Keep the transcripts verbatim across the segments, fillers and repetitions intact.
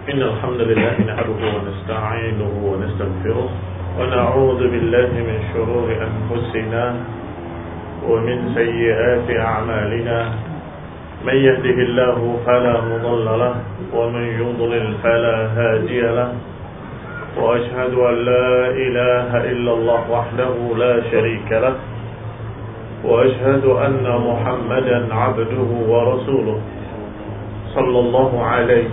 إن الحمد لله نحمده ونستعينه ونستغفره ونعوذ بالله من شرور أنفسنا ومن سيئات أعمالنا من يهده الله فلا مضل له ومن يضلل فلا هادي له وأشهد أن لا إله إلا الله وحده لا شريك له وأشهد أن محمدا عبده ورسوله صلى الله عليه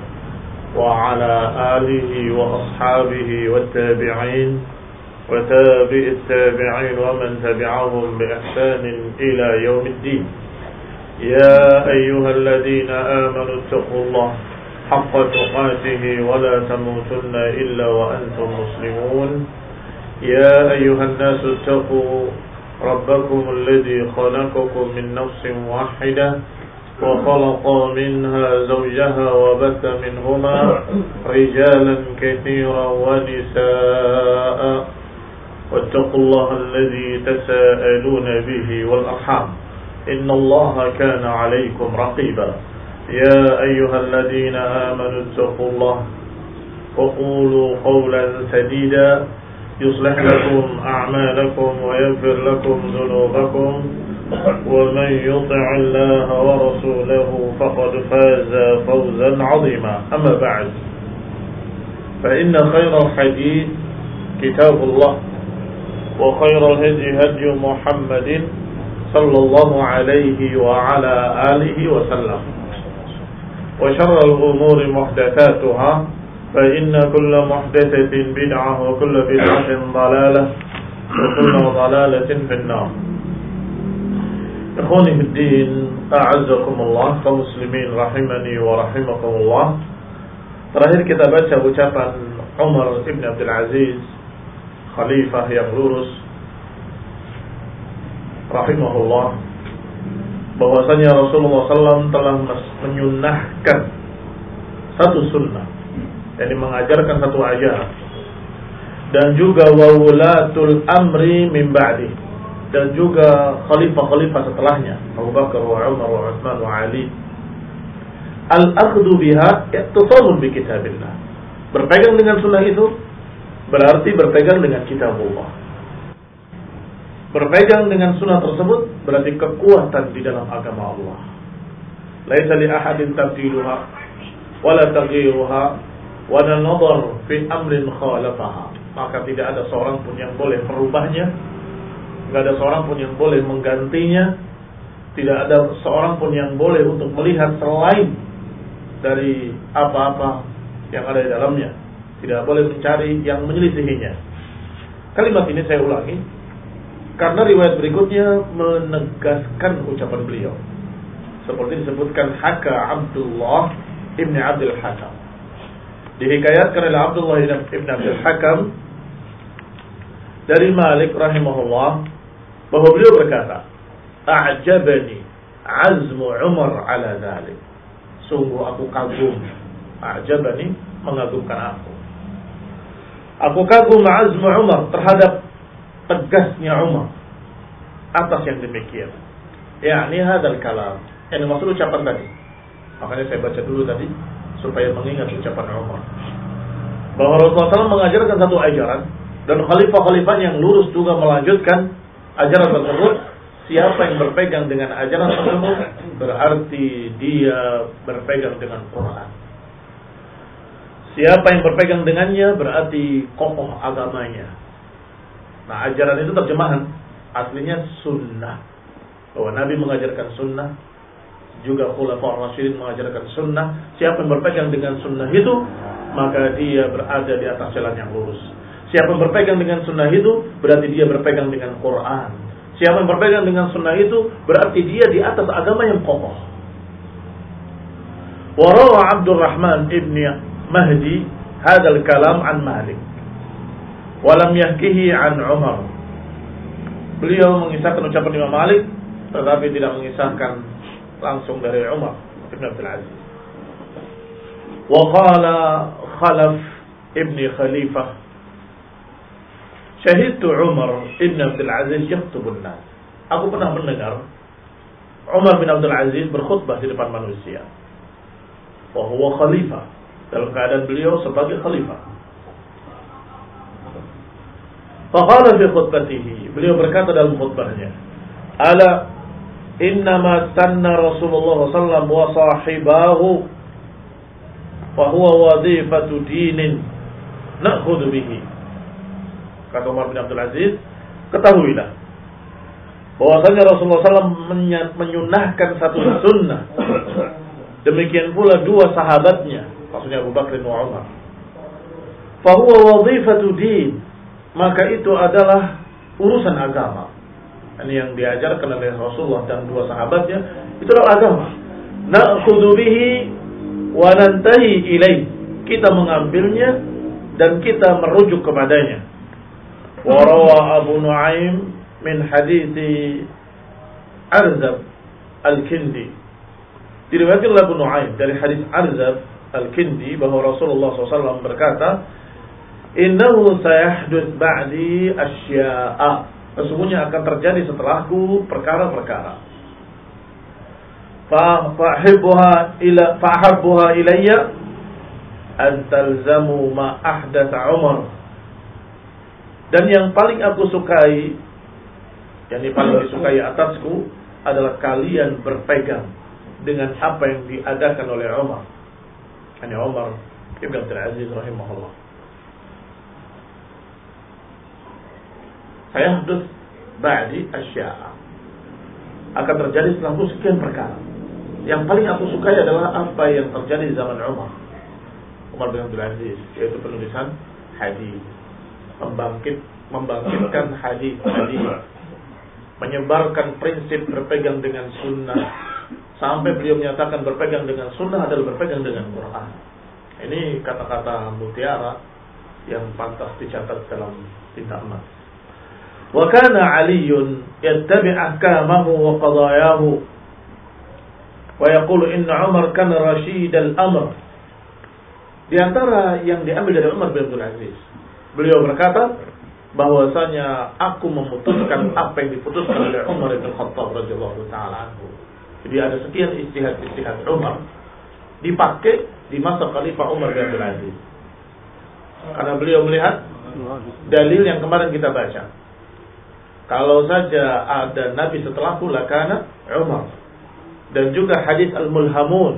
وعلى آله وأصحابه والتابعين وتابع التابعين ومن تبعهم بإحسان إلى يوم الدين. يا أيها الذين آمنوا اتقوا الله حق تقاته ولا تموتن إلا وأنتم مسلمون. يا أيها الناس اتقوا ربكم الذي خلقكم من نفس واحدة وخلق منها زوجها وبث منهما رجالا كثيرا ونساء واتقوا الله الذي تساءلون به والأرحام إن الله كان عليكم رقيبا. يا أيها الذين آمنوا اتقوا الله وقولوا قولا سديدا يصلح لكم أعمالكم ويغفر لكم ذنوبكم ومن يطع الله ورسوله فقد فاز فوزا عظيما. أما بعد فإن خير الحديث كتاب الله وخير الهدي هدي محمد صلى الله عليه وعلى آله وسلم وشر الأمور محدثاتها فإن كل محدثة بدعة وكل بدعة ضلالة وكل ضلالة في النار. Ikhwani fiddin, a'azzakumullah, kaum muslimin rahimani wa rahimakumullah. Terakhir kita baca ucapan Umar ibn Abdul Aziz, khalifah yang lurus rahimahullah, bahwasanya Rasulullah sallallahu alaihi wasallam telah menyunnahkan satu sunnah, yakni mengajarkan satu ajaran, dan juga wawulatul amri min ba'di, dan juga khalifah-khalifah setelahnya, Abu Bakar wa Umar wa Utsman wa Ali. Al-akhdhu biha ittisalun bi kitabillah. Berpegang dengan sunnah itu berarti berpegang dengan kitabullah. Berpegang dengan sunnah tersebut berarti kekuatan di dalam agama Allah. Laisa li ahadin tabdiluha wala taghyiruha wala nadhar fi amrin khalafaha. Maka tidak ada seorang pun yang boleh merubahnya, tidak ada seorang pun yang boleh menggantinya, tidak ada seorang pun yang boleh untuk melihat selain dari apa-apa yang ada di dalamnya, tidak boleh mencari yang menyelisihinya. Kalimat ini saya ulangi karena riwayat berikutnya menegaskan ucapan beliau, seperti disebutkan haka Abdullah ibn Abdul Hakam, dihikayatkan oleh Abdullah ibn Abdul Hakam dari Malik rahimahullah, bahwa beliau berkata, "A'jabani azmu Umar ala dzalik." Sungguh aku kagum. A'jabani, mengagumkan aku. Aku kagum azmu Umar, terhadap tegasnya Umar atas yang demikian. Yakni hadzal kalam, yang dimaksud ucapan tadi. Makanya saya baca dulu tadi supaya mengingat ucapan Umar, bahwa Rasulullah sallallahu alaihi wasallam mengajarkan satu ajaran, dan khalifah-khalifah yang lurus juga melanjutkan ajaran tersebut. Siapa yang berpegang dengan ajaran tersebut berarti dia berpegang dengan Quran. Siapa yang berpegang dengannya berarti kokoh agamanya. Nah, ajaran itu terjemahan aslinya sunnah, bahwa Nabi mengajarkan sunnah, juga Khulafaur Rasyidin mengajarkan sunnah. Siapa yang berpegang dengan sunnah itu maka dia berada di atas jalan yang lurus. Siapa yang berpegang dengan sunnah itu berarti dia berpegang dengan Quran. Siapa yang berpegang dengan sunnah itu berarti dia di atas agama yang kokoh. Wa rawa Abdurrahman ibn Mahdi hadzal kalam an Malik wa lam yahkihi an Umar. Beliau mengisahkan ucapan Imam Malik tetapi tidak mengisahkan langsung dari Umar ibn Abdul Aziz. Wa qala Khalaf ibn Khalifah, syahidtu Umar ibn Abdul Aziz yaktubun nas. Aku pernah mendengar Umar bin Abdul Aziz berkhutbah di depan manusia. Wa huwa khalifah, dalam keadaan beliau sebagai khalifah. Faqala fi khutbatihi, beliau berkata dalam khutbahnya, ala innama sanna Rasulullah sallallahu alaihi wasallam wa sahibahu wa huwa wadhifatu dinin na'khudhu bihi. Kata Umar bin Abdul Aziz, ketahuilah bahwasanya Rasulullah sallallahu alaihi wasallam menyunahkan satu sunnah. Demikian pula dua sahabatnya, maksudnya Abu Bakar dan Umar. Fa huwa wadhifatu din, maka itu adalah urusan agama. Ini yang diajarkan oleh Rasulullah dan dua sahabatnya, itu adalah agama. Na'khudhu bihi wa nantahi ilaih. Kita mengambilnya dan kita merujuk kepadanya. Wa rawa Abu Nuaim min hadithi Arzab Al-Kindi. Diriwayatkan oleh Abu Nuaim dari hadis Arzab Al-Kindi bahwa Rasulullah shallallahu alaihi wasallam berkata, innahu sayahduts ba'di asya'a, sesungguhnya akan terjadi setelahku perkara-perkara. Fa fahibbuha ila fahabbuha ilayya an talzamu ma ahdatha Umar. Dan yang paling aku sukai, yang paling disukai atasku adalah kalian berpegang dengan apa yang diadakan oleh Umar. Ini Umar Ibn Abdul Aziz rahimahullah. Sayahdus ba'di asya'a, akan terjadi setelahku sekian perkara. Yang paling aku sukai adalah apa yang terjadi di zaman Umar Umar bin Abdul Aziz, yaitu penulisan hadis, membangkit membangkitkan hadis hadis, menyebarkan prinsip berpegang dengan sunnah, sampai beliau menyatakan berpegang dengan sunnah adalah berpegang dengan Quran. Ini kata-kata mutiara yang pantas dicatat dalam tinta emas. Wa kana Aliun yattabi' ahkamahu wa qadayahu wa yaqulu inna Umar kana rashid al-amr. Di antara yang diambil dari Umar bin Abdul Aziz, beliau berkata bahwasanya aku memutuskan apa yang diputuskan oleh Umar bin Khattab radhiyallahu taala anhu. Jadi ada sekian istihad-istihad Umar dipakai di masa Khalifah Umar bin Abdul Aziz. Karena beliau melihat dalil yang kemarin kita baca. Kalau saja ada nabi setelahku lakana Umar. Dan juga hadis al-mulhamun.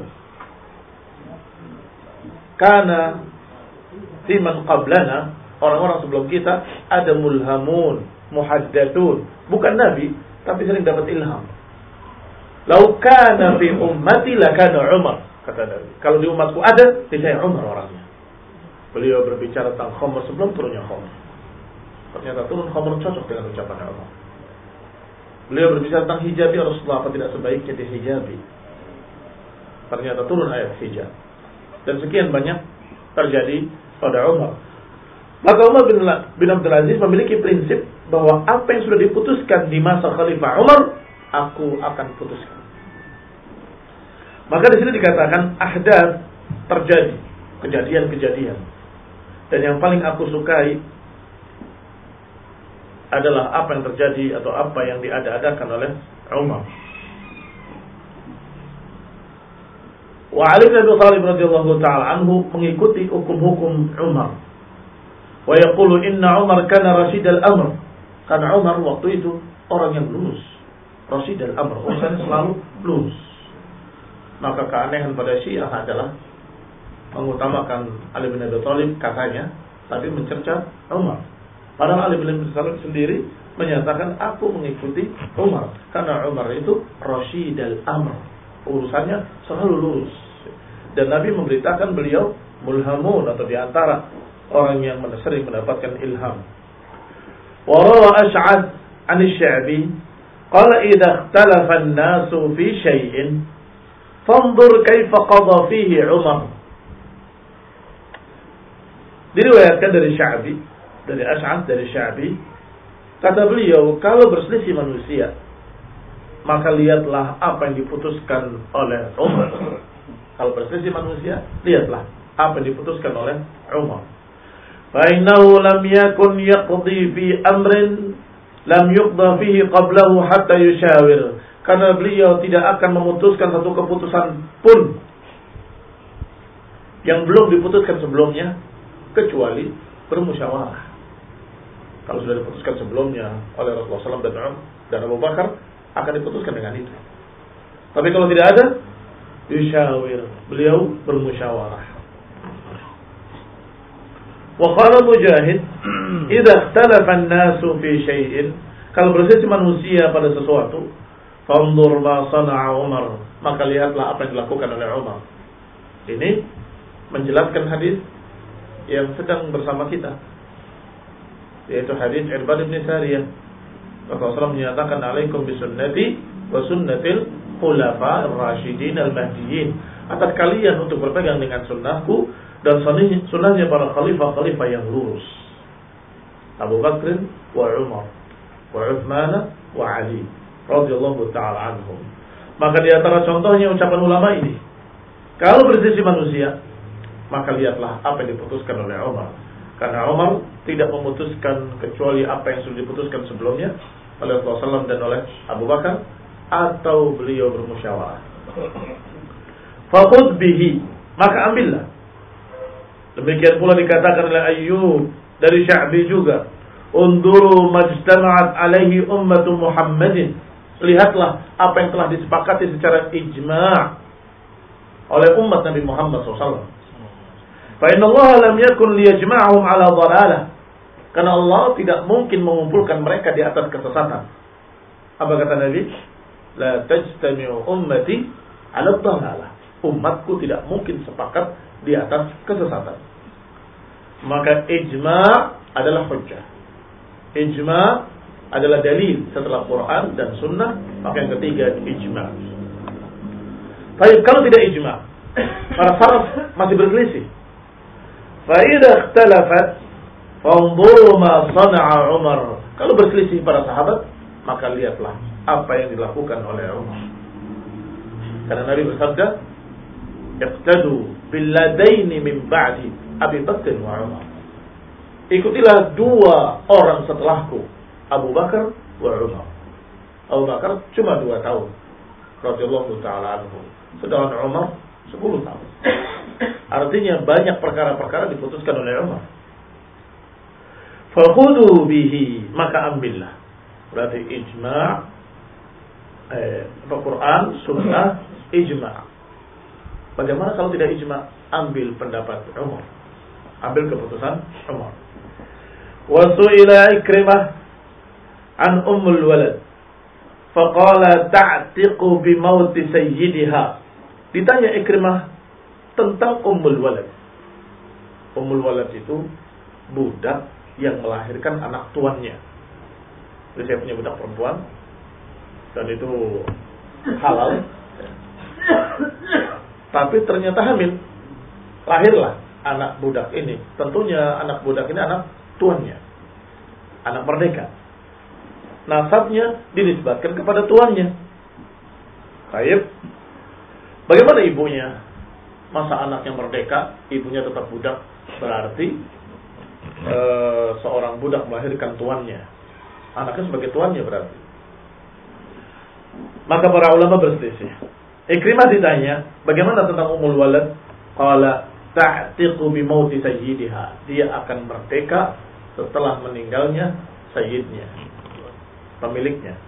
Karena fi man qablana, orang-orang sebelum kita ada mulhamun, muhaddatsun, bukan nabi tapi sering dapat ilham. Lau kana fi ummati lakana Umar, kata Nabi. Kalau di umatku ada, saya Umar orangnya. Beliau berbicara tentang khamr sebelum turunnya khamr. Ternyata turun khamr cocok dengan ucapan Umar. Beliau berbicara tentang hijab, ya Rasulullah, apa tidak sebaiknya dihijabi? Ternyata turun ayat hijab. Dan sekian banyak terjadi pada Umar. Maka Umar bin, bin Abdul Aziz memiliki prinsip bahwa apa yang sudah diputuskan di masa Khalifah Umar, aku akan putuskan. Maka di sini dikatakan ahdath, terjadi kejadian-kejadian. Dan yang paling aku sukai adalah apa yang terjadi atau apa yang diada-adakan oleh Umar. Wa Ali bin Abi Thalib radhiyallahu taala anhu mengikuti hukum-hukum Umar. Wa yaqulu inna Umar kana rashid al-amr. Karena Umar waktu itu orang yang lurus. Rashid al-amr, urusannya selalu lurus. Maka keanehan pada Syiah adalah mengutamakan Ali bin Abi Thalib katanya, tapi mencerca Umar. Padahal Ali bin Abi Thalib sendiri menyatakan aku mengikuti Umar karena Umar itu Rashid al-amr, urusannya selalu lurus. Dan Nabi memberitakan beliau mulhamun, atau diantara orang yang sering mendapatkan ilham. Wa rawa Ash'ath 'an asy-Sya'bi qala idza ikhtalafa an-nasu fi syai'in fanzur kaifa qada fihi Umar. Diriwayatkan dari Sya'bi, dari Ash'ath dari Sya'bi, kata beliau, kalau berselisih manusia, maka lihatlah apa yang diputuskan oleh Umar. Kalau berselisih manusia, lihatlah apa yang diputuskan oleh Umar. Fa innahu lam yakun yaqdi fi amrin lam yuqda fihi qablahu hatta yushawir. Karena beliau tidak akan memutuskan satu keputusan pun yang belum diputuskan sebelumnya kecuali bermusyawarah. Kalau sudah diputuskan sebelumnya oleh Rasulullah shallallahu alaihi wasallam dan Abu Bakar, akan diputuskan dengan itu. Tapi kalau tidak ada, yushawir, beliau bermusyawarah. Wa qala Mujahid, idza ikhtalafa an-nasu fi syai'in, kalau berselisih manusia pada sesuatu, fanzur ma sana'a Umar, maka lihatlah apa yang dilakukan oleh Umar. Ini menjelaskan hadis yang sedang bersama kita, yaitu hadis Irbad bin Sariyah. Rasulullah menyatakan, alaikum bisunnati wa sunnatil khulafa'ir rasyidin al-mahdiyyin, atas kalian untuk berpegang dengan sunnahku dan sunnahnya para khalifah-khalifah yang lurus, Abu Bakr wa Umar wa Uthman wa Ali radhiyallahu ta'ala anhum. Maka di antara contohnya ucapan ulama ini, kalau berselisih manusia, maka lihatlah apa yang diputuskan oleh Umar. Karena Umar tidak memutuskan kecuali apa yang sudah diputuskan sebelumnya oleh Rasulullah shallallahu alaihi wasallam dan oleh Abu Bakar, atau beliau bermusyawarah. Faqud bihi, maka ambillah. Demikian pula dikatakan oleh Ayyub dari Sya'bi juga, unduru majtama'at alaihi ummatu Muhammadin, lihatlah apa yang telah disepakati secara ijma' oleh umat Nabi Muhammad shallallahu alaihi wasallam. Fa inna Allah lam yakun liyajma'ahum ala dhalalah, karena Allah tidak mungkin mengumpulkan mereka di atas kesesatan. Apa kata Nabi? La tajtami'u ummati ala dhalalah, umatku tidak mungkin sepakat di atas kesesatan. Maka ijma' adalah hujjah. Ijma' adalah dalil setelah Quran dan Sunnah. Maka yang ketiga ijma'. Baik, kalau tidak ijma', para salaf masih berselisih. Fa idza ikhtalafat fanzuru ma sana'a Umar. Kalau berselisih para sahabat, maka lihatlah apa yang dilakukan oleh Umar. Karena Nabi bersabda, iqtadu bil ladaini min ba'di Abi Bakr wa Umar. Ikutilah dua orang setelahku, Abu Bakar wa Umar. Abu Bakar cuma dua tahun, radhiyallahu ta'ala anhu. Sedangkan Umar sepuluh tahun. Artinya banyak perkara-perkara diputuskan oleh Umar. Fakhudu bihi, maka ambillah. Berarti ijma' eh, Al-Quran, Sunnah, ijma'. Bagaimana kalau tidak ijma'? Ambil pendapat Umar, ambil keputusan Umar. Wa su'ila Ikrimah an ummul walad faqala ta'tiqu bi mauti sayyidiha. Ditanya Ikrimah tentang ummul walad. Ummul walad itu budak yang melahirkan anak tuannya. Jadi saya punya budak perempuan dan itu halal, tapi ternyata hamil. Lahirlah anak budak ini. Tentunya anak budak ini anak tuannya, anak merdeka. Nasabnya dinisbatkan kepada tuannya. Baik. Bagaimana ibunya? Masa anaknya merdeka, ibunya tetap budak? Berarti e, seorang budak melahirkan tuannya, anaknya sebagai tuannya berarti. Maka para ulama berselisih. Ikrimah ditanya, bagaimana tentang ummul walad? Qala ta'tiqu bi mauti sayyidiha. Dia akan merdeka setelah meninggalnya sayyidnya, pemiliknya.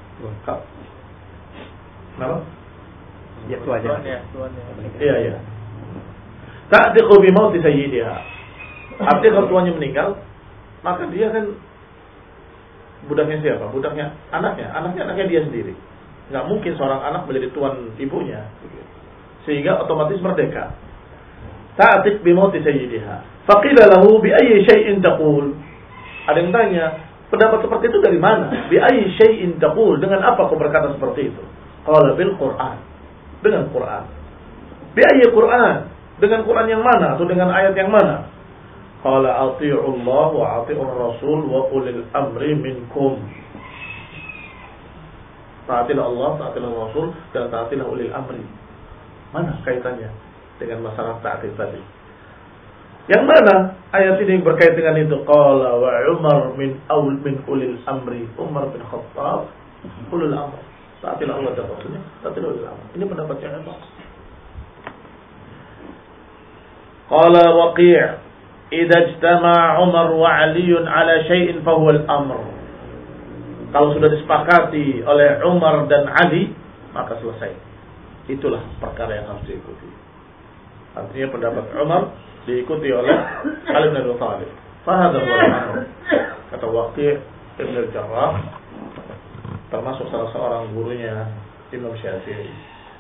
Kenapa? Ya tuannya. Iya, iya. Ta'tiqu bi mauti sayyidiha. Artinya kalau tuannya meninggal, maka dia kan budaknya siapa? Budaknya anaknya, anaknya anaknya dia sendiri. Enggak mungkin seorang anak menjadi tuan ibunya. Sehingga otomatis merdeka. Ta'tiq bi mauti sayyidiha. Faqila lahu bi ayyi syai'in taqul? Ada yang tanya, pendapat seperti itu dari mana? Bi ayyi syai'in taqul? Dengan apa kau berkata seperti itu? Qala bil Qur'an. Dengan Quran. Bi ayyi Qur'an? Dengan Quran yang mana atau dengan ayat yang mana? Qala ati'u Allah wa ati'ur Rasul wa ulil amri minkum. Taatilah Allah, taatilah Rasul, dan taatilah ulil amri. Mana kaitannya dengan masalah ta'atil tadi? Yang mana ayat ini berkait dengan itu? Qala wa Umar min aul min ulil amri. Umar bin Khattab ulil amri. Taatilah Allah dan Rasulnya, taatilah ulil amri. Ini pendapatnya apa? Qala Waqi', "Idza ijtama'a Umar wa 'Aliyyun 'ala syai'in fa huwa al-amr." Kalau sudah disepakati oleh Umar dan Ali, maka selesai. Itulah perkara yang harus diikuti. Artinya pendapat Umar diikuti oleh Ali bin Abi Thalib. Fa hadha huwa al-amr. Kata Waqi' Ibn al-Jarrah, termasuk salah seorang gurunya Imam Syafi'i.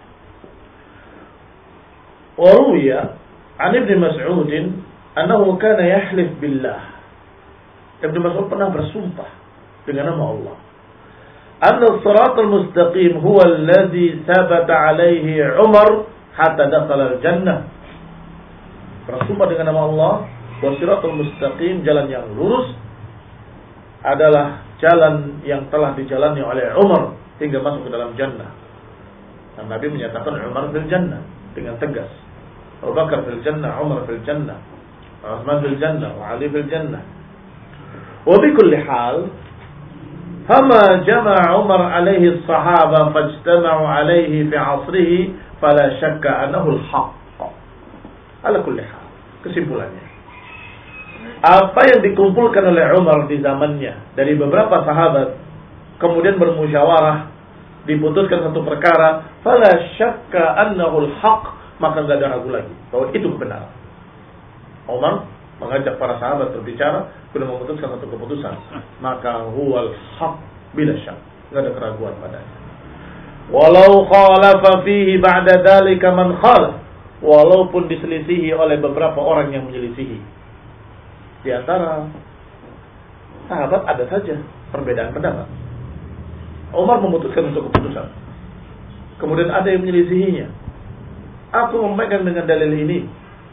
Wa ruwiya an Ibn Mas'ud annahu kana yahlif billah. Ibn Mas'ud pernah bersumpah dengan nama Allah. Anna as-siratal mustaqim huwa alladhi thabata 'alaihi Umar hatta dakhala al-jannah. Bersumpah dengan nama Allah bahwa siratal mustaqim, jalan yang lurus, adalah jalan yang telah dijalani oleh Umar hingga masuk ke dalam jannah. Dan Nabi menyatakan Umar fil jannah dengan tegas. Abu Bakar fil jannah, Umar fil jannah, Utsman fil jannah, wa Ali fil jannah. Wa bi kulli hal, fama jama'a Umar alaihi as-sahaba fajtama'u alaihi fi 'asrihi fala syakka annahu al-haqq. Ala kulli hal, kesimpulannya, apa yang dikumpulkan oleh Umar di zamannya dari beberapa sahabat kemudian bermusyawarah diputuskan satu perkara, fala syakka annahu al-haqq, maka enggak ada ragu lagi bahwa itu kebenaran. Umar mengajak para sahabat berbicara, kemudian memutuskan satu keputusan, maka huwal haqq bila syak, enggak ada keraguan padanya. Walau khalafa fihi ba'da dzalika man khalaf, walaupun diselisihi oleh beberapa orang yang menyelisihi. Di antara sahabat ada saja perbedaan pendapat. Umar memutuskan untuk keputusan, kemudian ada yang menyelisihinya. Aku memegang dengan dalil ini.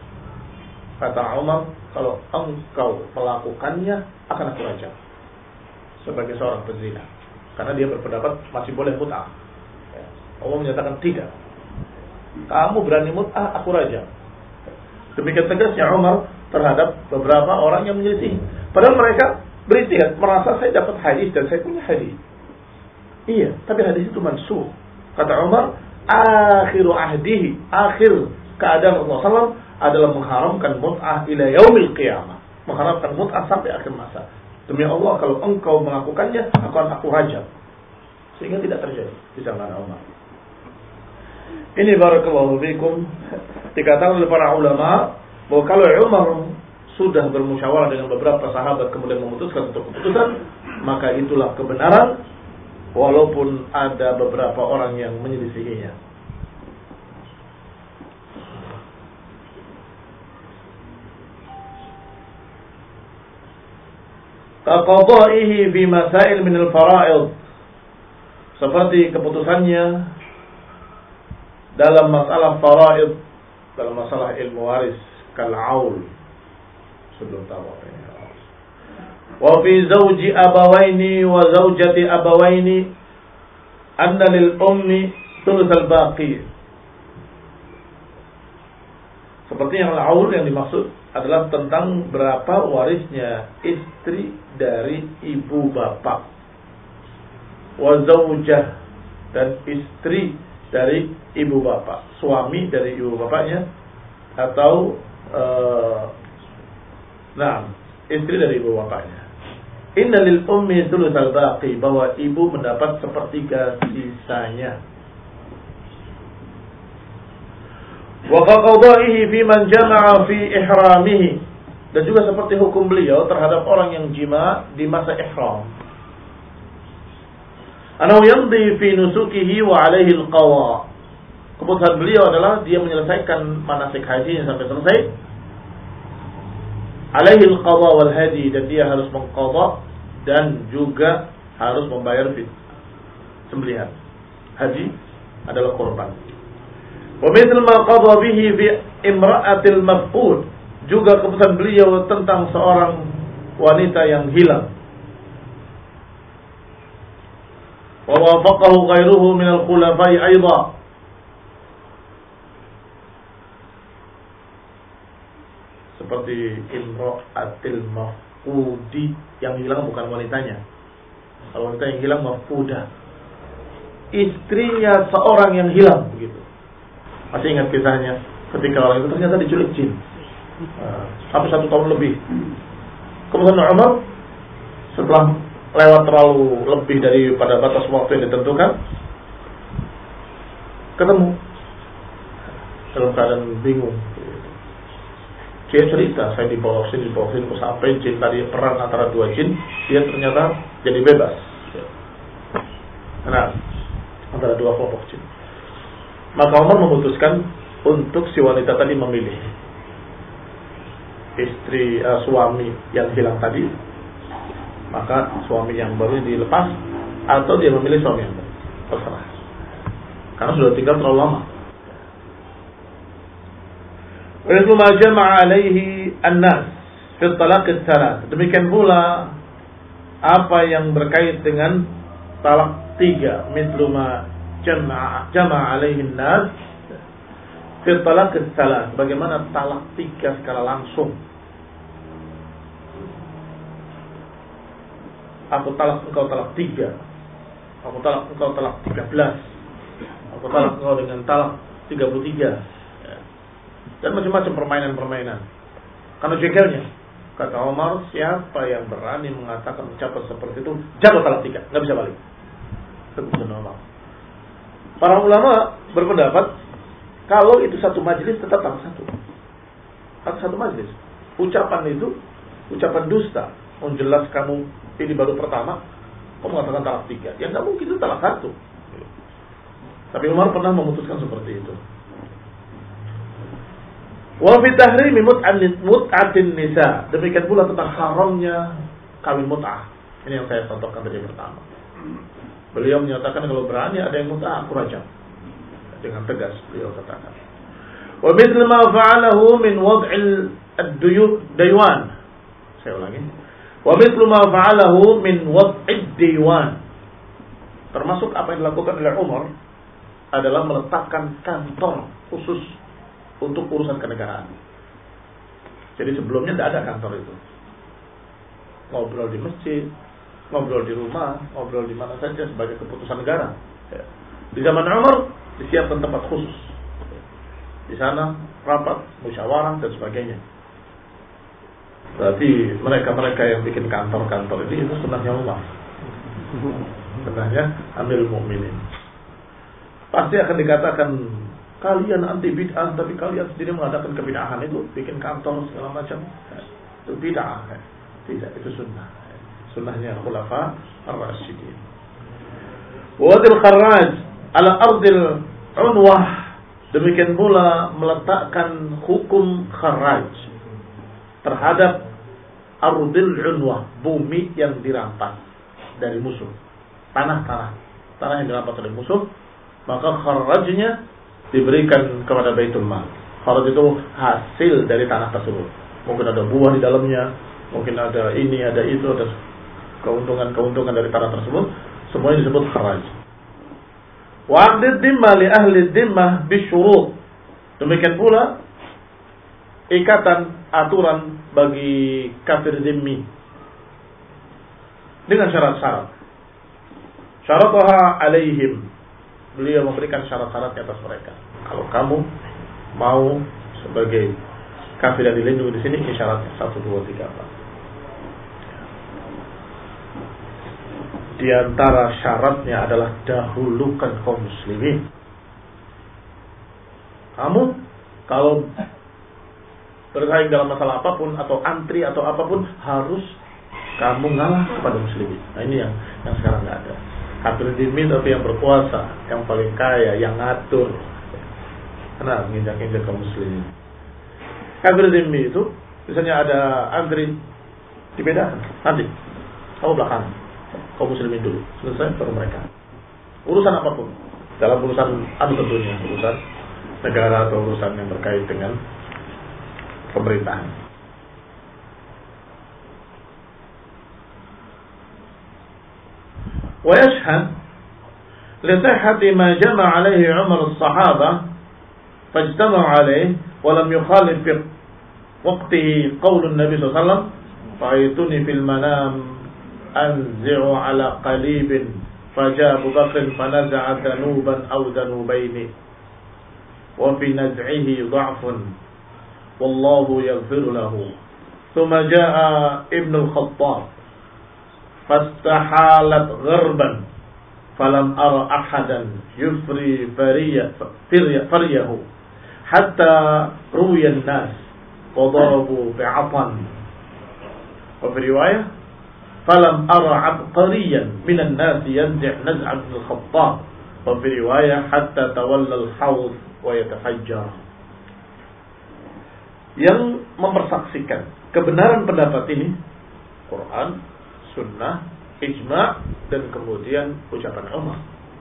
Kata Umar, kalau engkau melakukannya akan aku rajam sebagai seorang pezina, karena dia berpendapat masih boleh mut'ah. Umar menyatakan tidak. Kamu berani mut'ah, aku rajam. Demikian tegasnya Umar terhadap beberapa orang yang menyelisih. Padahal mereka beristihad, merasa saya dapat hadis dan saya punya hadis. Iya, tapi hadis itu mansukh. Kata Umar, akhiru ahdihi, akhir keadaan Rasulullah shallallahu alaihi wasallam adalah mengharamkan mut'ah ila yaumil qiyamah, mengharamkan mut'ah sampai akhir masa. Demi Allah, kalau engkau melakukannya, akan aku rajam. Sehingga tidak terjadi di zaman Umar. Ini barakallahu fikum, dikatakan oleh para ulama bahwa kalau Umar sudah bermusyawarah dengan beberapa sahabat kemudian memutuskan untuk keputusan, maka itulah kebenaran, walaupun ada beberapa orang yang menyelisihinya. Kaqadaihi fi masail min al-fara'id, seperti keputusannya dalam masalah fara'id, dalam masalah ilmu waris, kal-aul, sebelum tahu ini. Wa fi zawji abawaini wa zawjati abawaini anna lil ummi thuluth al-baqi. Seperti yang al-aul yang dimaksud adalah tentang berapa warisnya istri dari ibu bapak, wa zawjah, dan istri dari ibu bapak, suami dari ibu bapaknya, atau uh, nah istri dari ibu bapaknya. Inna lil ummi thulutsal baqi, bahwa ibu mendapat sepertiga sisanya. Wa qadaihi fi man jama'a fi ihramihi, dan juga seperti hukum beliau terhadap orang yang jima di masa ihram. Anahu yamdi fi nusukihi wa alaihi al-qawa. Keputusan beliau adalah dia menyelesaikan manasik hajinya sampai selesai. Alaihi al-qawa wal hadi, dan dia harus mengqadha dan juga harus membayar sembelihan. Haji adalah kurban. Wa mithlu ma qadha bihi bi imra'atil mafqud, juga keputusan beliau tentang seorang wanita yang hilang. Wa wafaqahu ghairuhu min al-khulafa'i aidan, seperti imra'atil mafqudi, yang hilang bukan wanitanya. Kalau wanita yang hilang mafqudah, istrinya seorang yang hilang begitu. Masih ingat kisahnya ketika orang itu ternyata diculik jin. uh, sampai satu tahun lebih. Kemudian Umar setelah lewat terlalu lebih daripada batas waktu yang ditentukan, ketemu dalam keadaan bingung. Dia cerita, saya dibawa sini, dibawa sini, sampai jin tadi perang antara dua jin, dia ternyata jadi bebas. Nah, antara dua kelompok jin. Maka Umar memutuskan untuk si wanita tadi memilih istri uh, suami yang hilang tadi, maka suami yang baru dilepas, atau dia memilih suami yang baru, terserah. Karena sudah tinggal terlalu lama. Wa ma jama'a alaihi an-nas fi talaq ats-tsalath. Demikian pula apa yang berkait dengan talak tiga, mithlu ma jama'a jama'a alaihi an-nas fi talaq ats-tsalath. Bagaimana talak tiga secara langsung? Aku talak engkau talak tiga. Aku talak engkau talak tiga belas. Aku talak engkau dengan talak tiga puluh tiga. Dan macam-macam permainan-permainan. Karena jengkelnya, kata Umar, siapa yang berani mengatakan ucapan seperti itu, jatuh talak tiga, nggak bisa balik. Para ulama berpendapat kalau itu satu majelis tetap talak satu. Satu satu majelis. Ucapan itu ucapan dusta. Oh jelas kamu ini baru pertama, kamu mengatakan talak tiga. Ya nggak mungkin itu talak satu. Tapi Umar pernah memutuskan seperti itu. Wa fi tahrimi mut'atin nisa. Demikian pula tentang haramnya kawin mut'ah. Ini yang saya contohkan tadi pertama. Beliau menyatakan kalau berani ada yang mut'ah, aku rajam. Dengan tegas beliau katakan. Wa mithlu ma fa'alahu min wad'il ad-daywan. Saya ulangi. Wa mithlu ma fa'alahu min wad'id diwan. Termasuk apa yang dilakukan oleh Umar adalah meletakkan kantor khusus untuk urusan kenegaraan. Jadi sebelumnya tidak ada kantor itu. Ngobrol di masjid, ngobrol di rumah, ngobrol di mana saja sebagai keputusan negara. Di zaman Umar disiapkan tempat khusus. Di sana rapat, musyawarah dan sebagainya. Berarti mereka-mereka yang bikin kantor-kantor ini itu sunnahnya Umar. Sunnahnya Amirul Mukminin. Pasti akan dikatakan kalian anti bid'ah, tapi kalian sendiri mengadakan kebid'ahan itu, bikin kantor segala macam. Itu bid'ah. Tidak, itu sunnah. Sunnahnya khulafa ar-rasyidin. Wadil kharraj ala ardil unwah. Demikian pula meletakkan hukum kharraj terhadap ardil unwah, bumi yang dirampas dari musuh. Tanah-tanah, tanah yang dirampas oleh musuh, maka kharrajnya diberikan kepada Baitul Mal. Kharaj itu hasil dari tanah tersebut. Mungkin ada buah di dalamnya, mungkin ada ini, ada itu, ada keuntungan-keuntungan dari tanah tersebut. Semuanya disebut kharaj. Wa 'aqdid dhimmah li ahli dhimmah bisyurut. Demikian pula ikatan aturan bagi kafir dhimmi dengan syarat-syarat. Syarataha alaihim. Beliau memberikan syarat-syarat di atas mereka. Kalau kamu mau sebagai kafir yang dilindungi di sini, ini syaratnya satu, dua, tiga, empat. Di antara syaratnya adalah dahulukan kaum muslimin. Kamu kalau bersaing dalam masalah apapun atau antri atau apapun harus kamu ngalah kepada muslimin. Nah ini yang yang sekarang nggak ada. Kafir dhimmi tapi yang berkuasa, yang paling kaya, yang ngatur. Karena menginjak-injak kaum muslimin. Kafir dhimmi itu misalnya ada antri, dibedakan. Nanti kamu belakang, kaum muslimin dulu. Selesai baru mereka. Urusan apapun, dalam urusan anu tentunya, urusan negara atau urusan yang terkait dengan pemerintahan. ويشهد لصحة ما جمع عليه عمر الصحابة فاجتمعوا عليه ولم يخالف في وقته قول النبي صلى الله عليه وسلم رأيتني في المنام أنزع على قليب فجاء أبو بكر فنزع ذنوبا أو ذنوبين وفي نزعه ضعف wallahu yaghfiru lahu. Thumma jaa Ibn al-Khattab fastahalat gharban falam ara ahadan yufri fariya fariyahu hatta ruya an-nas wa darabu bi'atan. Wa fi riwayah falam ara abqariyan min an-nas yanzi' naz'a Ibn al-Khattab. Wa fi riwayah hatta tawalla al-hawd wa yatafajjar. Yang mempersaksikan kebenaran pendapat ini Quran, Sunnah, Ijma' dan kemudian ucapan Umar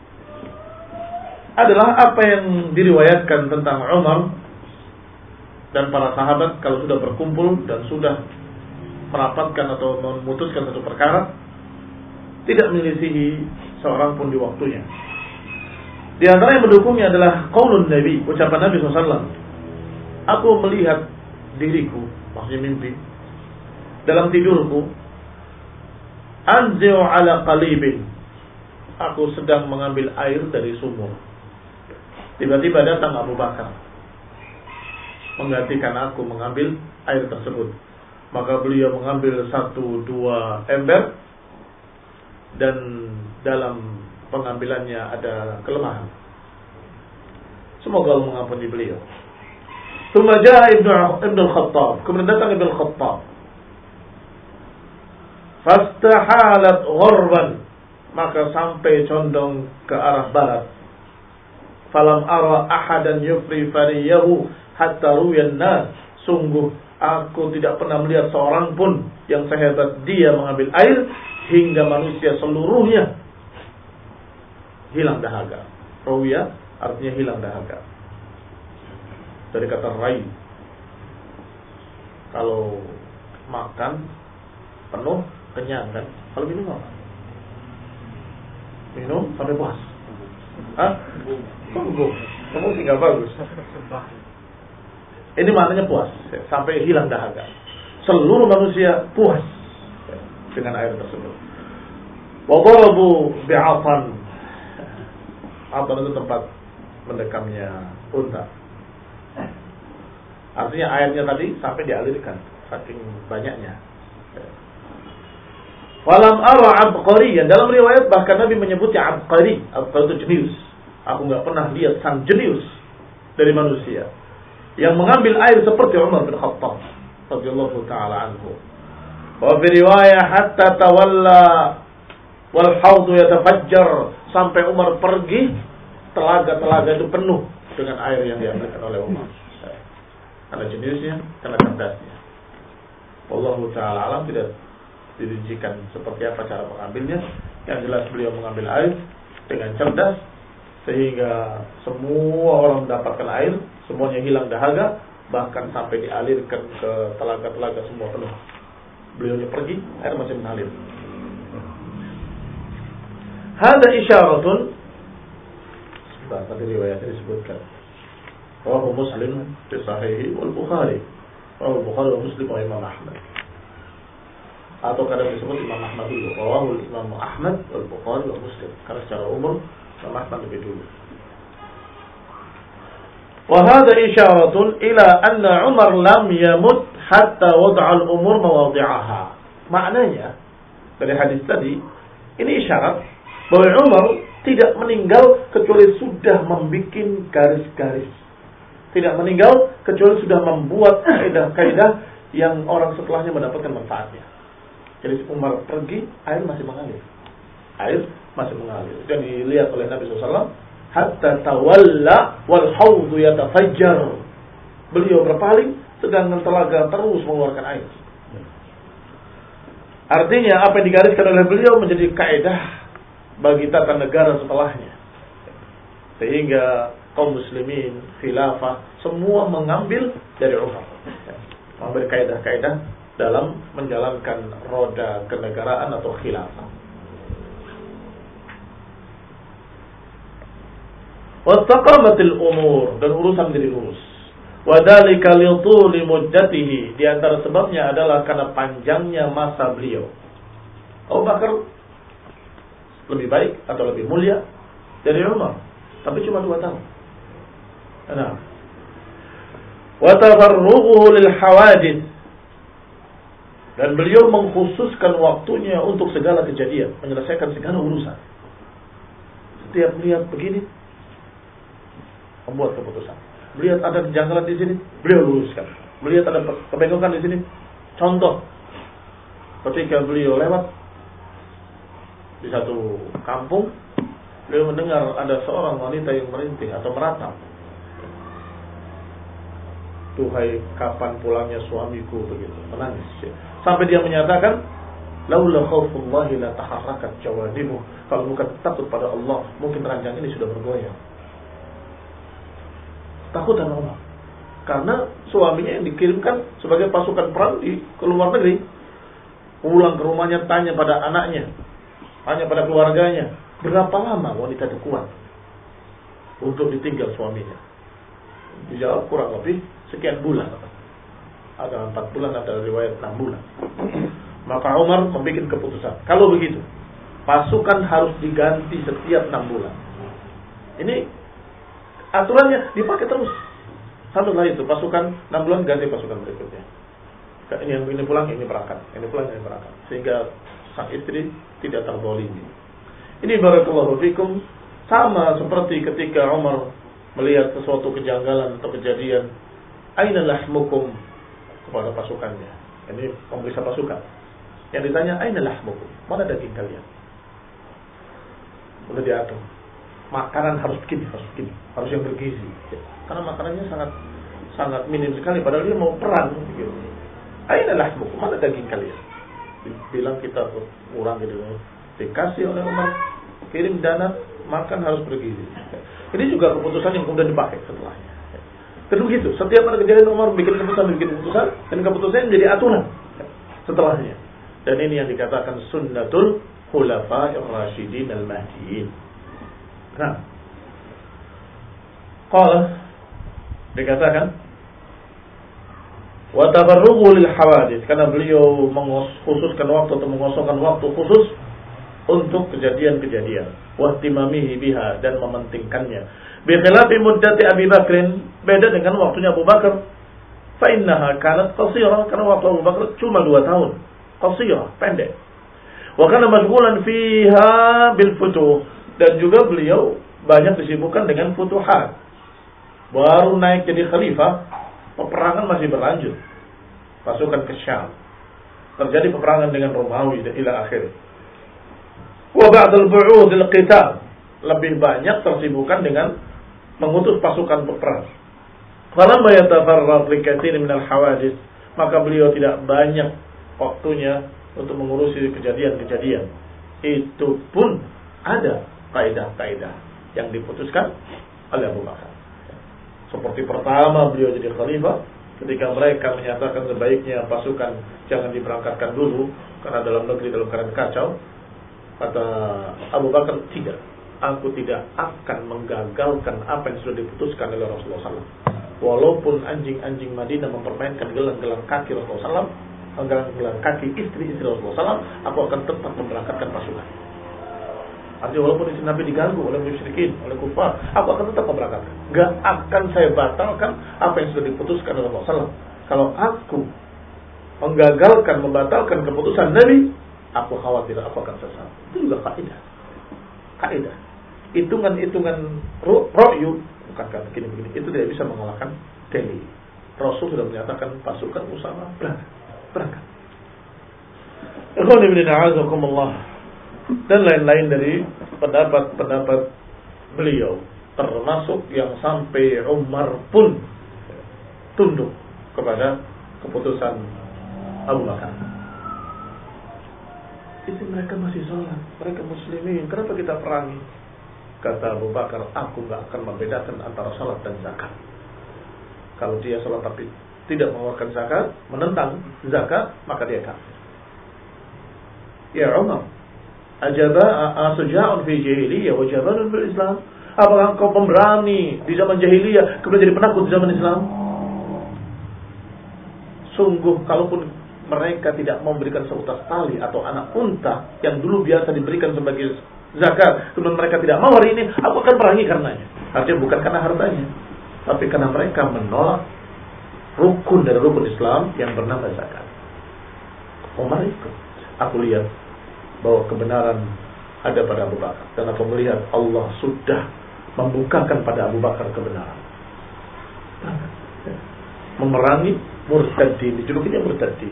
adalah apa yang diriwayatkan tentang Umar dan para sahabat kalau sudah berkumpul dan sudah merapatkan atau memutuskan satu perkara, tidak menyelisihi seorang pun di waktunya. Di antara yang mendukungnya adalah qaulun Nabi, ucapan Nabi shallallahu alaihi wasallam, aku melihat diriku, maksudnya mimpi, dalam tidurku, anzi'u ala qalibin, aku sedang mengambil air dari sumur. Tiba-tiba datang Abu Bakar menggantikan aku mengambil air tersebut. Maka beliau mengambil satu dua ember dan dalam pengambilannya ada kelemahan. Semoga Allah mengampuni beliau. Tsumma jaa Ibnu al-Khattab, kemudian datang Ibnu al-Khattab. Fastahalat gharban, maka sampai condong ke arah barat. Falam ara ahadan yufri fariyahu hatta ruyan nas, sungguh aku tidak pernah melihat seorang pun yang sehebat dia mengambil air hingga manusia seluruhnya hilang dahaga. Ruya artinya hilang dahaga, dari kata rai. Kalau makan penuh kenyang kan, kalau minum apa? Minum sampai puas. Hah? Tunggu, kamu sih nggak bagus. Ini maknanya puas, sampai hilang dahaga. Seluruh manusia puas dengan air tersebut. Wa darabu bi'atan. Atan itu tempat mendekamnya unta. Artinya airnya tadi sampai dialirkan, saking banyaknya. Walam ara abqariyan, dalam riwayat bahkan Nabi menyebutnya abqari. Abqari itu jenius. Aku nggak pernah lihat sang jenius dari manusia yang mengambil air seperti Umar bin Khattab radhiyallahu taala anhu. Wa fi riwayah hatta tawalla wal hawd yatafajjar, sampai Umar pergi, telaga-telaga itu penuh dengan air yang diambilkan oleh Umar. Karena jeniusnya, karena cerdasnya. Wallahu taala alam, tidak dirincikan seperti apa cara mengambilnya. Yang jelas beliau mengambil air dengan cerdas sehingga semua orang mendapatkan air, semuanya hilang dahaga, bahkan sampai dialirkan ke telaga-telaga semua penuh. Beliaunya pergi, air masih mengalir. Hada isyaratun, tadi riwayatnya disebutkan, rawahu Muslim fi Sahih wal Bukhari, rawahu Bukhari wa Muslim wa Imam Ahmad. Atau kadang disebut Imam Ahmad dulu, rawahu Imam Ahmad wal Bukhari wa Muslim, karena secara umum Imam Ahmad lebih dulu. Wa hadha isyaratun ila anna Umar lam yamut hatta wada'a al-umur mawadhi'aha. Maknanya dari hadis tadi ini isyarat bahwa Umar tidak meninggal kecuali sudah membuat garis-garis. Tidak meninggal kecuali sudah membuat kaidah-kaidah yang orang setelahnya mendapatkan manfaatnya. Jadi Umar pergi, air masih mengalir. Air masih mengalir. Dan dilihat oleh Nabi shallallahu alaihi wasallam, hatta tawalla wal hawd yatafajjar. Beliau berpaling, sedangkan telaga terus mengeluarkan air. Artinya apa yang digariskan oleh beliau menjadi kaidah bagi tata negara setelahnya. Sehingga kaum muslimin, khilafah, semua mengambil dari Umar. Mengambil kaidah-kaidah dalam menjalankan roda kenegaraan atau khilafah. Wattaqamatil umur, dan urusan menjadi lurus. Wadhalika li tuli muddatihi, di antara sebabnya adalah karena panjangnya masa beliau. Abu Bakar lebih baik atau lebih mulia dari Umar, tapi cuma dua tahun. Nah, Wa tafarrughuhu lil hawadith, dan beliau mengkhususkan waktunya untuk segala kejadian, menyelesaikan segala urusan. Setiap melihat begini, membuat keputusan. Melihat ada kejanggalan di sini, beliau luruskan. Melihat ada kebengkokan di sini, contoh, ketika beliau lewat di satu kampung, beliau mendengar ada seorang wanita yang merintih atau meratap. Tuhai, kapan pulangnya suamiku, begitu, menangis. Sampai dia menyatakan, laula khaufullahi la taharrakat jawadimu. Kalau bukan takut pada Allah, mungkin ranjang ini sudah bergoyang. Takut sama Allah. Karena suaminya yang dikirimkan sebagai pasukan perang di ke luar negeri. Pulang ke rumahnya, tanya pada anaknya, tanya pada keluarganya, berapa lama wanita itu kuat untuk ditinggal suaminya? Dijawab kurang lebih sekian bulan. Ada empat bulan, ada riwayat enam bulan. Maka Umar membuat keputusan, kalau begitu pasukan harus diganti setiap enam bulan. Ini aturannya dipakai terus. Satu lagi itu pasukan enam bulan ganti pasukan berikutnya. Ini yang ini pulang, ini berangkat, ini pulang, ini berangkat, sehingga sang istri tidak terzalimi. Ini barakallahu fikum, sama seperti ketika Umar melihat sesuatu kejanggalan atau kejadian, aina lahmukum, kepada pasukannya. Ini pemeriksa pasukan. Yang ditanya, aina lahmukum, mana daging kalian? Udah diatur. Makanan harus begini, harus begini, harus yang bergizi. Karena makanannya sangat sangat minim sekali, padahal dia mau perang. Gitu. Aina lahmukum, mana daging kalian? Bilang kita kurang gitu. Dikasih oleh Umar, kirim dana, makan harus bergizi. Ini juga keputusan yang kemudian dipakai setelahnya. Dan begitu, setiap ada kejadian Umar bikin keputusan, bikin keputusan, dan keputusannya menjadi aturan setelahnya. Dan ini yang dikatakan sunnatul khulafa'ir rasyidin al-mahdiyyin. Nah, qala dikatakan wa tafarrughu lil hawadits, karena beliau mengkhususkan waktu atau mengosongkan waktu khusus untuk kejadian-kejadian, wa ihtimamihi biha, dan mementingkannya. Bi khilafi muddati Abi Bakrin, beda dengan waktunya Abu Bakar. Fa innaha kanat qasirah, karena waktu Abu Bakar cuma dua tahun. Qasirah, pendek. Wa kana mashghulan fiha bil futuh, dan juga beliau banyak disibukkan dengan futuhat. Baru naik jadi khalifah, peperangan masih berlanjut. Pasukan ke Syam, terjadi peperangan dengan Romawi ila akhir. Wa ba'dal bu'ud al-qital, lebih banyak tersibukkan dengan mengutus pasukan peperang. Falamma yatafarraq li katsirin min al-hawadits, maka beliau tidak banyak waktunya untuk mengurusi kejadian-kejadian. Itu pun ada kaidah-kaidah yang diputuskan oleh Abu Bakar. Seperti pertama beliau jadi khalifah, ketika mereka menyatakan sebaiknya pasukan jangan diberangkatkan dulu karena dalam negeri dalam keadaan kacau, kata Abu Bakar, tidak, aku tidak akan menggagalkan apa yang sudah diputuskan oleh Rasulullah shallallahu alaihi wasallam. Walaupun anjing-anjing Madinah mempermainkan gelang-gelang kaki Rasulullah shallallahu alaihi wasallam, gelang-gelang kaki istri-istri Rasulullah shallallahu alaihi wasallam, aku akan tetap memberangkatkan pasukan. Artinya walaupun istri Nabi diganggu oleh musyrikin, oleh kufar, aku akan tetap memberangkatkan. Gak akan saya batalkan apa yang sudah diputuskan oleh Rasulullah shallallahu alaihi wasallam. Kalau aku menggagalkan, membatalkan keputusan Nabi, aku khawatir aku akan sesat. Itu juga kaidah. Kaidah. Hitungan-hitungan ro'yu, bukan kan begini-begini, itu tidak bisa mengalahkan dalil. Rasul sudah menyatakan pasukan Usama berangkat. Berangkat. Ikhwan ibn a'azakumullah, dan lain-lain dari pendapat-pendapat beliau, termasuk yang sampai Umar pun tunduk kepada keputusan Abu Bakar. Itu mereka masih sholat, mereka muslimin, kenapa kita perangi? Kata Abu Bakar, aku gak akan membedakan antara sholat dan zakat. Kalau dia sholat tapi tidak mengeluarkan zakat, menentang zakat, maka dia kafir. Ya Umar, ajaba asuja'un fi jahiliyah wa jabanun fil Islam. Apakah engkau pemberani di zaman jahiliyah kemudian jadi penakut di zaman Islam? Sungguh, kalaupun mereka tidak memberikan seutas tali atau anak unta yang dulu biasa diberikan sebagai zakat, kemudian mereka tidak mau hari ini, aku akan perangi karenanya. Artinya bukan karena hartanya, tapi karena mereka menolak rukun dari rukun Islam yang bernama zakat. Umar ikut. Aku lihat bahwa kebenaran ada pada Abu Bakar, dan aku melihat Allah sudah membukakan pada Abu Bakar kebenaran. Memerangi murtadin, dijulukinya murtadin.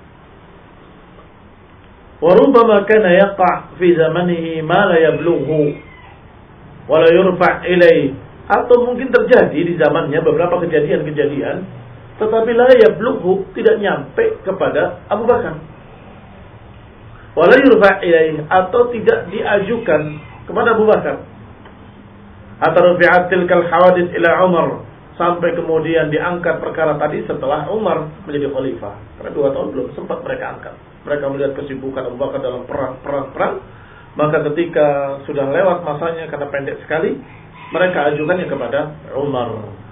Wa rubbama kana yaqa' fi zamanihi ma la yablughu wa la yurfa' ilayhi, atau mungkin terjadi di zamannya beberapa kejadian-kejadian tetapi la yablughu, tidak nyampe kepada Abu Bakar. Wa la yurfa' ilayhi, atau tidak diajukan kepada Abu Bakar. Hatta rufi'at tilkal hawadits ila Umar, sampai kemudian diangkat perkara tadi setelah Umar menjadi khalifah. Karena dua tahun belum sempat mereka angkat. Mereka melihat kesibukan Abu Bakar dalam perang, perang, perang. Maka ketika sudah lewat masanya karena pendek sekali, mereka ajukannya kepada Umar.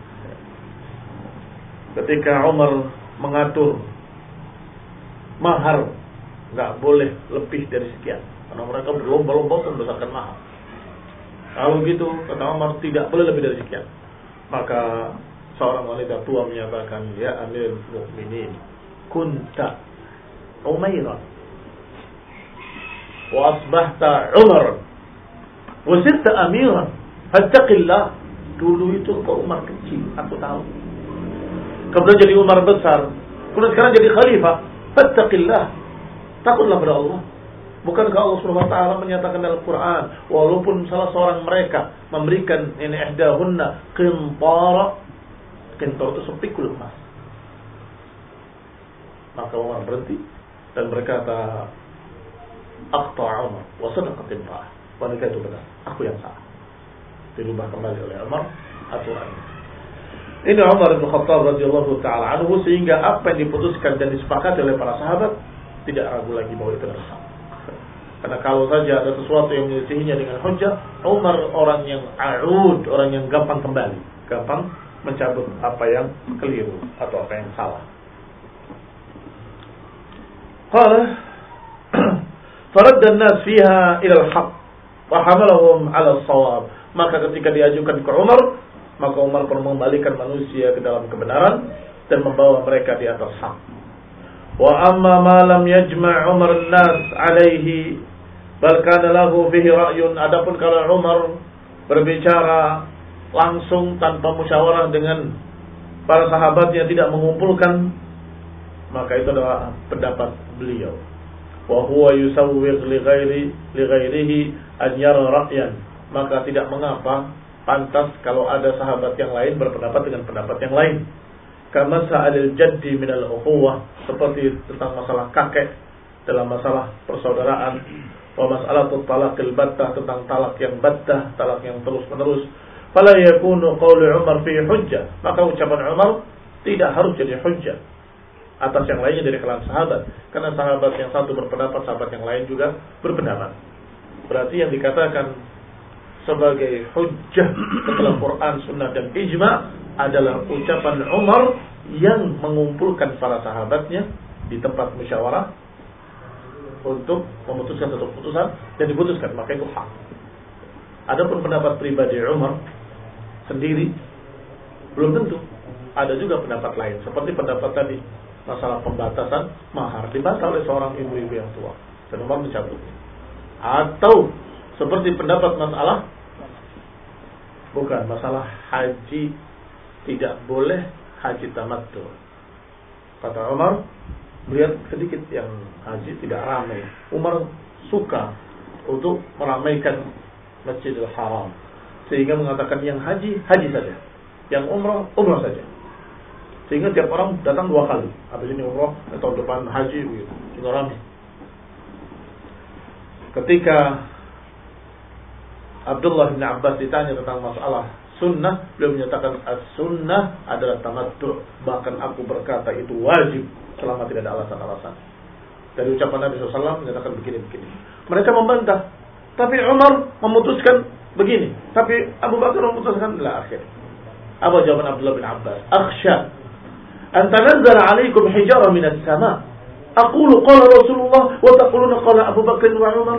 Ketika Umar mengatur mahar, nggak boleh lebih dari sekian, karena mereka berlomba-lomba untuk membesarkan mahar. Kalau gitu, kata Umar, tidak boleh lebih dari sekian. Maka seorang wanita tua menyatakan, ya Amir Mukminin, kunta Umairan wa asbahta Umar wa sirta amiran, hattaqillah. Dulu itu kau Umar kecil, aku tahu. Kemudian jadi Umar besar, kemudian sekarang jadi khalifah. Hattaqillah, takutlah pada Allah. Bukankah Allah Subhanahu wa taala menyatakan dalam Quran, walaupun salah seorang mereka memberikan ini ihdahunna qintara, qintar itu sepikul emas. Maka Umar berhenti dan berkata, aqta Umar wa sadaqa qintar. Wanita itu benar, aku yang salah. Dirubah kembali oleh Umar aturannya. Ini Umar bin Khattab radhiyallahu taala anhu, sehingga apa yang diputuskan dan disepakati oleh para sahabat tidak ragu lagi bahwa itu benar. Karena kalau saja ada sesuatu yang menyelisihinya dengan hujjah, Umar orang yang a'ud, orang yang gampang kembali, gampang mencabut apa yang keliru atau apa yang salah. Qala faradda an-nas fiha ila al-haq wa hamalahum 'ala as-shawab. Maka ketika diajukan ke Umar, maka Umar pun mengembalikan manusia ke dalam kebenaran dan membawa mereka di atas hak. Wa amma ma lam yajma' Umar an-nas 'alaihi bal kana lahu fihi ra'yun. Adapun kalau Umar berbicara langsung tanpa musyawarah dengan para sahabatnya, tidak mengumpulkan, maka itu adalah pendapat beliau. Wa huwa yusawwigh li ghairi li ghairihi an yara ra'yan. Maka tidak mengapa, pantas kalau ada sahabat yang lain berpendapat dengan pendapat yang lain. Kama sa'alil jaddi minal ukhuwah, seperti tentang masalah kakek dalam masalah persaudaraan. Wa mas'alatul talaqil battah, tentang talak yang battah, talak yang terus-menerus. Fala yakunu qawlu Umar fi hujjah, maka ucapan Umar tidak harus jadi hujjah atas yang lainnya dari kalangan sahabat, karena sahabat yang satu berpendapat, sahabat yang lain juga berpendapat. Berarti yang dikatakan sebagai hujjah setelah Quran, Sunnah dan Ijma' adalah ucapan Umar yang mengumpulkan para sahabatnya di tempat musyawarah untuk memutuskan satu keputusan dan diputuskan, maka itu hak. Adapun pendapat pribadi Umar sendiri belum tentu. Ada juga pendapat lain, seperti pendapat tadi masalah pembatasan mahar dibatal oleh seorang ibu-ibu yang tua dan Umar mencabutnya. Atau seperti pendapat masalah bukan masalah haji, tidak boleh haji tamattu. Kata Umar, melihat sedikit yang haji tidak ramai, Umar suka untuk meramaikan Masjidil Haram, sehingga mengatakan yang haji, haji saja, yang umrah, umrah saja, sehingga tiap orang datang dua kali, habis ini umrah, tahun depan haji, begitu, juga ramai. Ketika Abdullah bin Abbas ditanya tentang masalah sunnah, beliau menyatakan as-sunnah adalah tamattu', bahkan aku berkata itu wajib selama tidak ada alasan-alasan. Dari ucapan Nabi shallallahu alaihi wasallam menyatakan begini-begini. Mereka membantah, tapi Umar memutuskan begini, tapi Abu Bakar memutuskan la akhir. Apa jawaban Abdullah bin Abbas? Akhsha an tanazzala alaikum hijara minas sama', aqulu qala Rasulullah wa taquluna qala Abu Bakar wa Umar.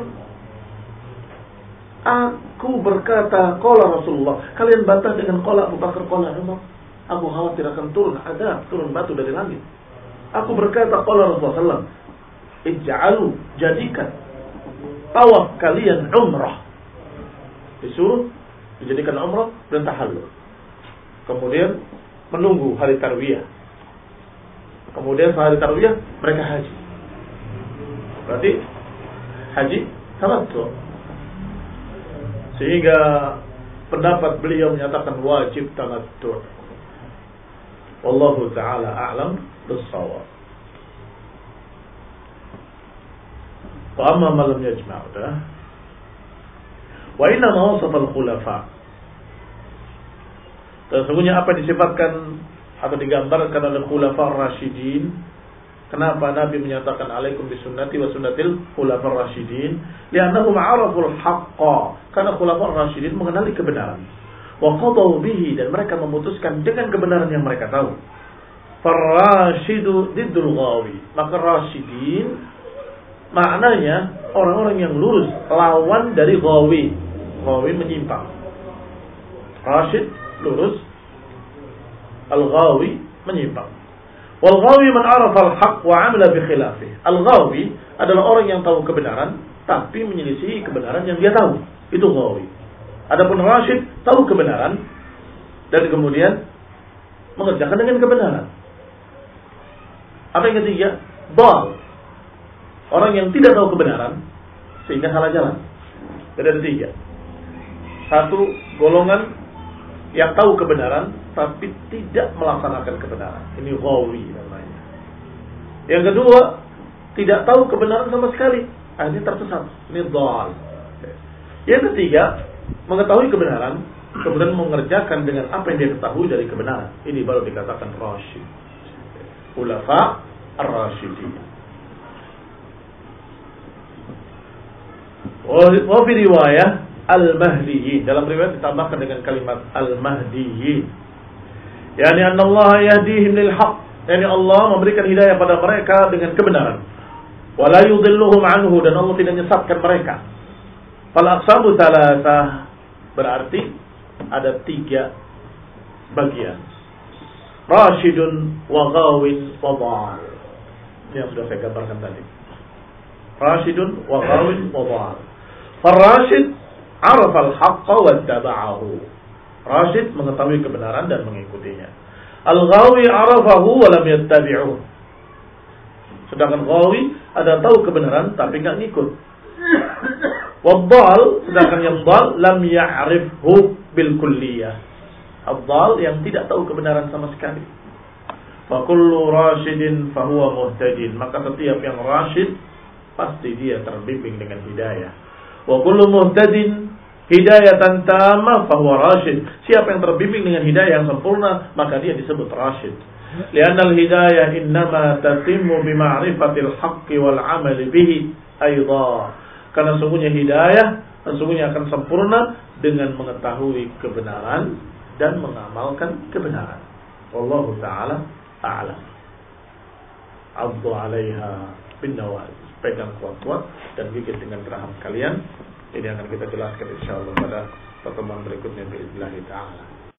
Aku berkata qala Rasulullah, kalian bantah dengan qala Abu Bakar qala Umar. Aku khawatir akan turun azab, turun batu dari langit. Aku berkata, qala Rasulullah sallallahu alaihi wasallam, ij'alu, jadikan tawaf kalian umrah. Disuruh dijadikan umrah dan tahallul. Kemudian menunggu hari tarwiyah. Kemudian hari tarwiyah mereka haji. Berarti haji tamattu. Sehingga pendapat beliau menyatakan wajib tamattu. Wallahu ta'ala a'lam bis-shawab. Wa amma man lam yajma' dah. Wa inna ma wasafa al-khulafa. Sesungguhnya apa disifatkan atau digambarkan oleh khulafa ar-rasyidin. Kenapa Nabi menyatakan alaikum bisunnati wa sunnatil khulafa ar-rasyidin? Li'annahum 'araful haqqa. Karena khulafa ar-rasyidin mengenali kebenaran. Wa qadaw bihi, dan mereka memutuskan dengan kebenaran yang mereka tahu. Farrashidu diddul ghawi. Maka rasyidin maknanya orang-orang yang lurus, lawan dari ghawi. Ghawi menyimpang. Rasyid lurus, al-ghawi menyimpang. Wal ghawi man arafa al-haq wa 'amila bi khilafih. Al-ghawi adalah orang yang tahu kebenaran tapi menyelisihi kebenaran yang dia tahu. Itu ghawi. Adapun rasyid tahu kebenaran dan kemudian mengerjakan dengan kebenaran. Apa yang ketiga? Dhal. Orang yang tidak tahu kebenaran sehingga salah jalan. Jadi ada tiga. Satu, golongan yang tahu kebenaran tapi tidak melaksanakan kebenaran. Ini ghawi namanya. Yang kedua, tidak tahu kebenaran sama sekali, akhirnya tersesat. Ini dhal. Yang ketiga, mengetahui kebenaran kemudian mengerjakan dengan apa yang dia ketahui dari kebenaran. Ini baru dikatakan rasyid. Khulafa ar-rasyidin. Wa fi riwayah al-mahdiyyin. Dalam riwayat ditambahkan dengan kalimat al-mahdiyyin. Yani anna Allah yahdihim lil haqq. Yani Allah memberikan hidayah pada mereka dengan kebenaran. Wa la yudhilluhum anhu, dan Allah tidak menyesatkan mereka. Fal aqsamu thalathah, berarti ada tiga bagian. Rasyidun wa ghawin wa dhal. Ini yang sudah saya gambarkan tadi. Rasyidun wa ghawin wa dhal. Far-rasyid 'arafa al-haqqa wa ittaba'ahu. Rasyid mengetahui kebenaran dan mengikutinya. Al-ghawi 'arafahu wa lam yattabi'uhu. Sedangkan ghawi ada tahu kebenaran tapi enggak ngikut. Wadhal, sedangkan yang dhal lam ya'rifhu bil kulliyah. Ad-dhal yang tidak tahu kebenaran sama sekali. Fa kullu rasyidin fa huwa muhtadin. Maka setiap yang rasyid pasti dia terbimbing dengan hidayah. Wa kullu muhtadin hidayatan tamah fa huwa rasyid. Siapa yang terbimbing dengan hidayah yang sempurna, maka dia disebut rasyid. Li'anna al-hidayah innama tatimmu bi ma'rifatil haqqi wal 'amali bihi aidha. Karena sungguhnya hidayah sesungguhnya akan sempurna dengan mengetahui kebenaran dan mengamalkan kebenaran. Wallahu ta'ala a'lam. Abdu 'alaiha bin nawaz. Pegang kuat-kuat dan gigit dengan geraham kalian. Ini akan kita jelaskan insyaallah pada pertemuan berikutnya biiznillah ta'ala.